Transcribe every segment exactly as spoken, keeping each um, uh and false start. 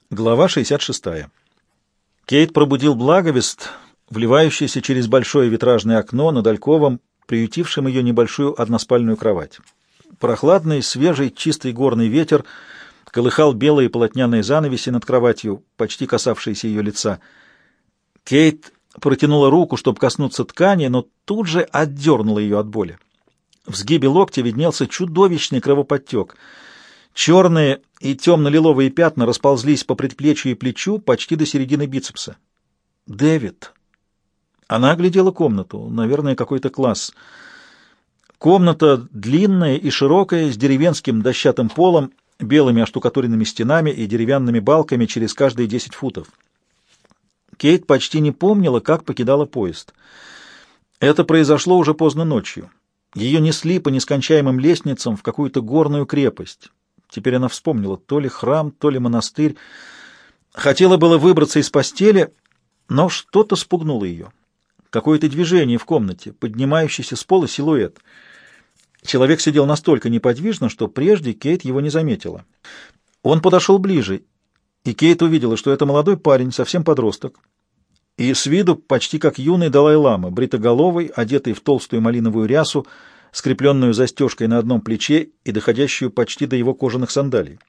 Глава шестьдесят шестая. Кейт пробудил благовест, вливающийся через большое витражное окно над альковом, приютившим ее небольшую односпальную кровать. Прохладный, свежий, чистый горный ветер колыхал белые полотняные занавеси над кроватью, почти касавшиеся ее лица. Кейт протянула руку, чтобы коснуться ткани, но тут же отдернула ее от боли. В сгибе локтя виднелся чудовищный кровоподтек. Черные и темно-лиловые пятна расползлись по предплечью и плечу почти до середины бицепса. «Дэвид!» Она оглядела комнату, наверное, какой-то класс. Комната длинная и широкая, с деревенским дощатым полом, белыми оштукатуренными стенами и деревянными балками через каждые десять футов. Кейт почти не помнила, как покидала поезд. Это произошло уже поздно ночью. Ее несли по нескончаемым лестницам в какую-то горную крепость. Теперь она вспомнила, то ли храм, то ли монастырь. Хотела было выбраться из постели, но что-то спугнуло ее. Какое-то движение в комнате, поднимающийся с пола силуэт. Человек сидел настолько неподвижно, что прежде Кейт его не заметила. Он подошел ближе, и Кейт увидела, что это молодой парень, совсем подросток, и с виду почти как юный Далай-лама, бритоголовый, одетый в толстую малиновую рясу, скрепленную застежкой на одном плече и доходящую почти до его кожаных сандалий.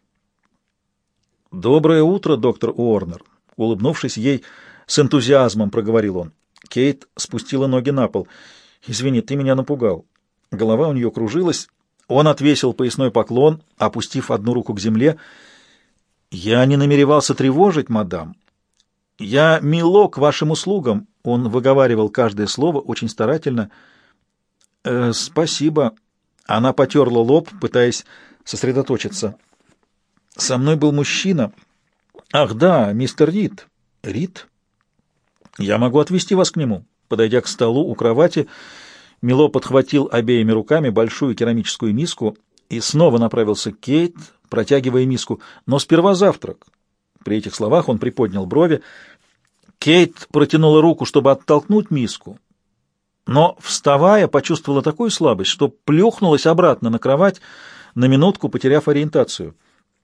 «Доброе утро, доктор Уорнер!» Улыбнувшись ей, с энтузиазмом проговорил он. Кейт спустила ноги на пол. «Извини, ты меня напугал». Голова у нее кружилась. Он отвесил поясной поклон, опустив одну руку к земле. «Я не намеревался тревожить, мадам. Я Мило к вашим услугам». Он выговаривал каждое слово очень старательно. «Э, «Спасибо». Она потерла лоб, пытаясь сосредоточиться. «Со мной был мужчина». «Ах, да, мистер Рид». «Рид? Я могу отвезти вас к нему». Подойдя к столу у кровати, Мило подхватил обеими руками большую керамическую миску и снова направился к Кейт, протягивая миску. «Но сперва завтрак». При этих словах он приподнял брови. Кейт протянула руку, чтобы оттолкнуть миску, но, вставая, почувствовала такую слабость, что плюхнулась обратно на кровать, на минутку потеряв ориентацию.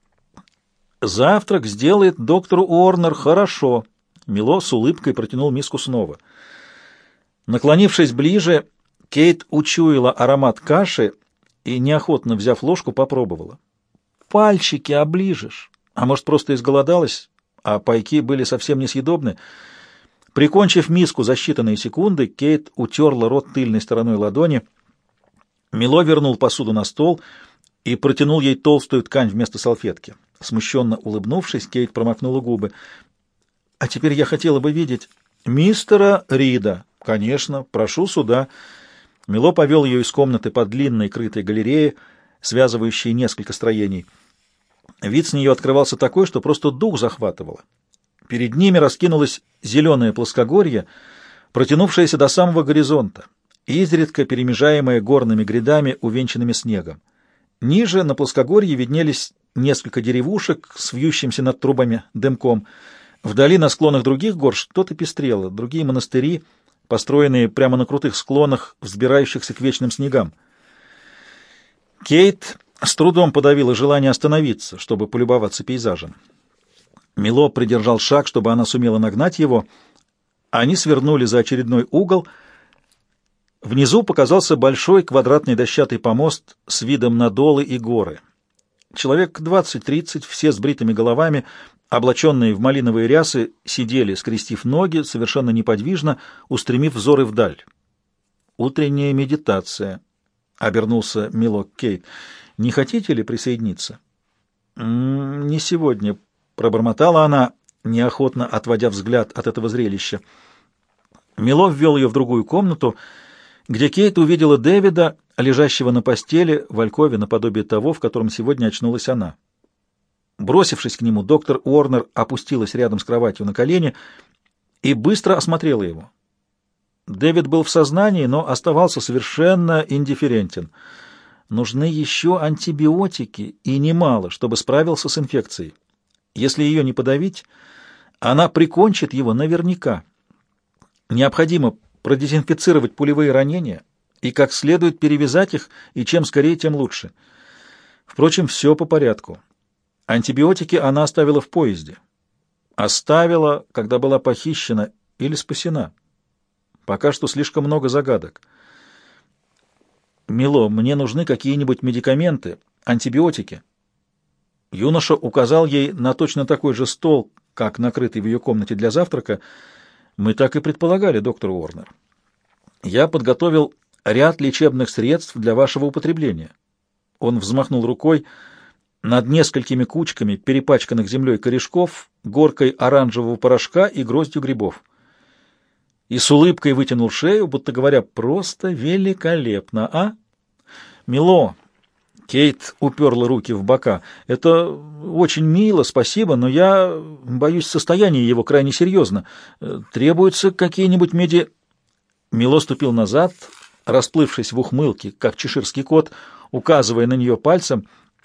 «Завтрак сделает доктор Уорнер хорошо». Мило с улыбкой протянул миску снова. Наклонившись ближе, Кейт учуяла аромат каши и, неохотно взяв ложку, попробовала. «Пальчики оближешь». А может, просто изголодалась, а пайки были совсем несъедобны. Прикончив миску за считанные секунды, Кейт утерла рот тыльной стороной ладони. Мило вернул посуду на стол и протянул ей толстую ткань вместо салфетки. Смущенно улыбнувшись, Кейт промокнула губы. «А теперь я хотела бы видеть мистера Рида». «Конечно, прошу сюда». Мило повел ее из комнаты по длинной крытой галерее, связывающей несколько строений. Вид с нее открывался такой, что просто дух захватывало. Перед ними раскинулось зеленое плоскогорье, протянувшееся до самого горизонта, изредка перемежаемое горными грядами, увенчанными снегом. Ниже на плоскогорье виднелись несколько деревушек с вьющимся над трубами дымком. Вдали на склонах других гор что-то пестрело, другие монастыри, построенные прямо на крутых склонах, взбирающихся к вечным снегам. Кейт с трудом подавила желание остановиться, чтобы полюбоваться пейзажем. Мило придержал шаг, чтобы она сумела нагнать его. Они свернули за очередной угол. Внизу показался большой квадратный дощатый помост с видом на долы и горы. Человек двадцать-тридцать, все с бритыми головами, облаченные в малиновые рясы, сидели, скрестив ноги, совершенно неподвижно, устремив взоры вдаль. «Утренняя медитация», — обернулся Мило к Кейт. «Не хотите ли присоединиться?» «М-м, «Не сегодня», — пробормотала она, неохотно отводя взгляд от этого зрелища. Мило ввел ее в другую комнату, где Кейт увидела Дэвида, лежащего на постели в алькове наподобие того, в котором сегодня очнулась она. Бросившись к нему, доктор Уорнер опустилась рядом с кроватью на колени и быстро осмотрела его. Дэвид был в сознании, но оставался совершенно индифферентен. Нужны еще антибиотики, и немало, чтобы справился с инфекцией. Если ее не подавить, она прикончит его наверняка. Необходимо продезинфицировать пулевые ранения и как следует перевязать их, и чем скорее, тем лучше. Впрочем, все по порядку. Антибиотики она оставила в поезде. Оставила, когда была похищена или спасена. Пока что слишком много загадок. «Мило, мне нужны какие-нибудь медикаменты, антибиотики». Юноша указал ей на точно такой же стол, как накрытый в ее комнате для завтрака. «Мы так и предполагали, доктор Уорнер. Я подготовил ряд лечебных средств для вашего употребления». Он взмахнул рукой. Над несколькими кучками перепачканных землей корешков, горкой оранжевого порошка и гроздью грибов. И с улыбкой вытянул шею, будто говоря: «Просто великолепно, а?» «Мило!» — Кейт уперла руки в бока. «Это очень мило, спасибо, но я боюсь, состояние его крайне серьезно. Требуются какие-нибудь меди...» Мило ступил назад, расплывшись в ухмылке, как чеширский кот, указывая на нее пальцем.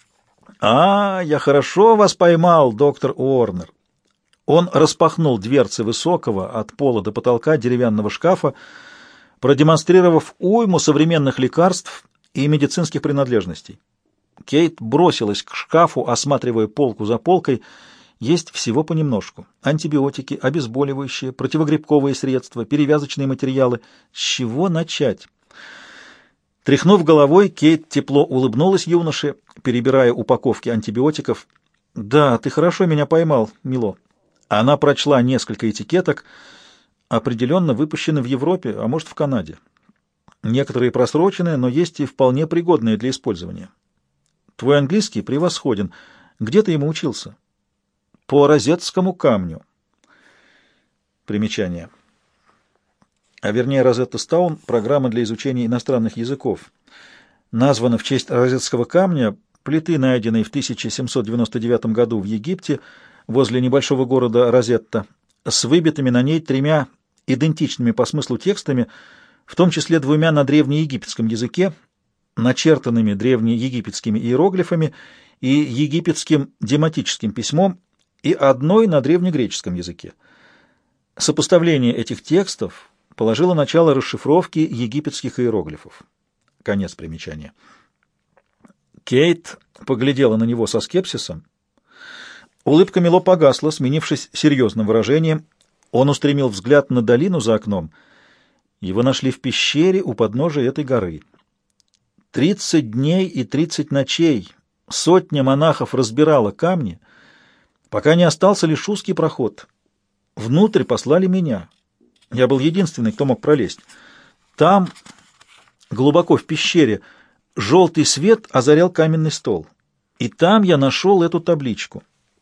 «А, я хорошо вас поймал, доктор Уорнер». Он распахнул дверцы высокого от пола до потолка деревянного шкафа, продемонстрировав уйму современных лекарств и медицинских принадлежностей. Кейт бросилась к шкафу, осматривая полку за полкой. Есть всего понемножку. Антибиотики, обезболивающие, противогрибковые средства, перевязочные материалы. С чего начать? Тряхнув головой, Кейт тепло улыбнулась юноше, перебирая упаковки антибиотиков. «Да, ты хорошо меня поймал, Мило». Она прочла несколько этикеток, определенно выпущены в Европе, а может, в Канаде. Некоторые просроченные, но есть и вполне пригодные для использования. Твой английский превосходен. Где ты ему учился? По розетскому камню. Примечание. А вернее, Розетта Стоун — программа для изучения иностранных языков. Названа в честь розетского камня, плиты, найденной в тысяча семьсот девяносто девятом году в Египте возле небольшого города Розетта, с выбитыми на ней тремя идентичными по смыслу текстами, в том числе двумя на древнеегипетском языке, начертанными древнеегипетскими иероглифами и египетским дематическим письмом, и одной на древнегреческом языке. Сопоставление этих текстов положило начало расшифровке египетских иероглифов. Конец примечания. Кейт поглядела на него со скепсисом. Улыбка Мило погасла, сменившись серьезным выражением. Он устремил взгляд на долину за окном. Его нашли в пещере у подножия этой горы. Тридцать дней и тридцать ночей сотня монахов разбирала камни, пока не остался лишь узкий проход. Внутрь послали меня. Я был единственный, кто мог пролезть. Там, глубоко в пещере, желтый свет озарял каменный стол. И там я нашел эту табличку.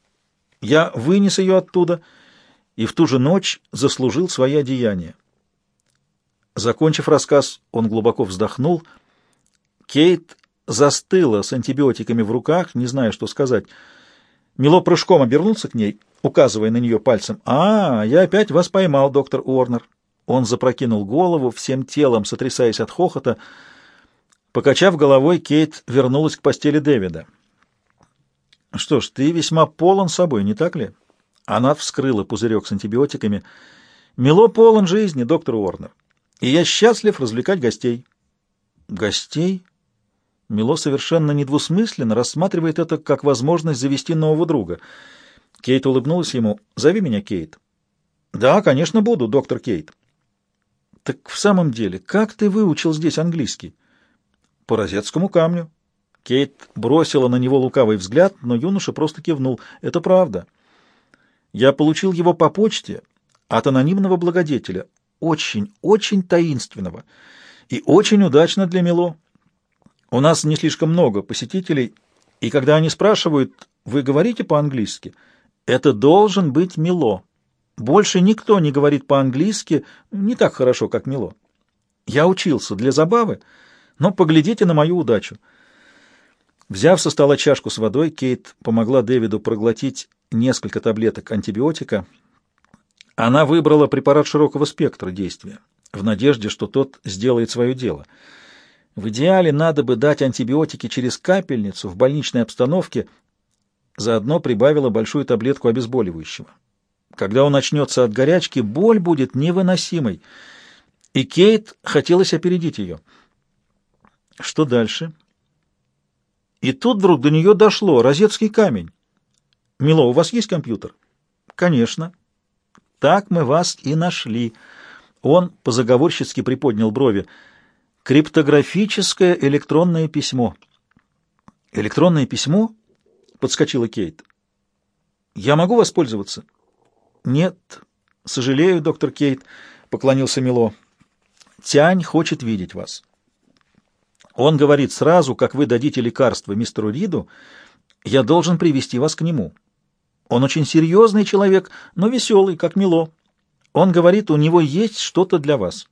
Я вынес ее оттуда и в ту же ночь заслужил свои одеяния. Закончив рассказ, он глубоко вздохнул. Кейт застыла с антибиотиками в руках, не зная, что сказать. Мило прыжком обернулся к ней, указывая на нее пальцем. «А, я опять вас поймал, доктор Уорнер». Он запрокинул голову, всем телом сотрясаясь от хохота. Покачав головой, Кейт вернулась к постели Дэвида. «Что ж, ты весьма полон собой, не так ли?» Она вскрыла пузырек с антибиотиками. «Мило полон жизни, доктор Уорнер, и я счастлив развлекать гостей». «Гостей?» Мило совершенно недвусмысленно рассматривает это как возможность завести нового друга. Кейт улыбнулась ему. «Зови меня Кейт». «Да, конечно, буду, доктор Кейт». «Так в самом деле, как ты выучил здесь английский?» «По розетскому камню». Кейт бросила на него лукавый взгляд, но юноша просто кивнул. «Это правда. Я получил его по почте от анонимного благодетеля, очень, очень таинственного, и очень удачно для Мило. У нас не слишком много посетителей, и когда они спрашивают, вы говорите по-английски, это должен быть Мило. Больше никто не говорит по-английски не так хорошо, как Мило. Я учился для забавы, но поглядите на мою удачу». Взяв со стола чашку с водой, Кейт помогла Дэвиду проглотить несколько таблеток антибиотика. Она выбрала препарат широкого спектра действия, в надежде, что тот сделает свое дело. В идеале надо бы дать антибиотики через капельницу в больничной обстановке, заодно прибавила большую таблетку обезболивающего. Когда он очнется от горячки, боль будет невыносимой, и Кейт хотелось опередить ее. Что дальше? И тут вдруг до нее дошло: розетский камень. Мило, у вас есть компьютер? Конечно. Так мы вас и нашли. Он позаговорщицки приподнял брови. Криптографическое электронное письмо. Электронное письмо? Подскочила Кейт. Я могу воспользоваться? Нет. Сожалею, доктор Кейт, поклонился Мило. Тянь хочет видеть вас. Он говорит, сразу, как вы дадите лекарство мистеру Риду, я должен привести вас к нему. Он очень серьезный человек, но веселый, как Мило. Он говорит, у него есть что-то для вас.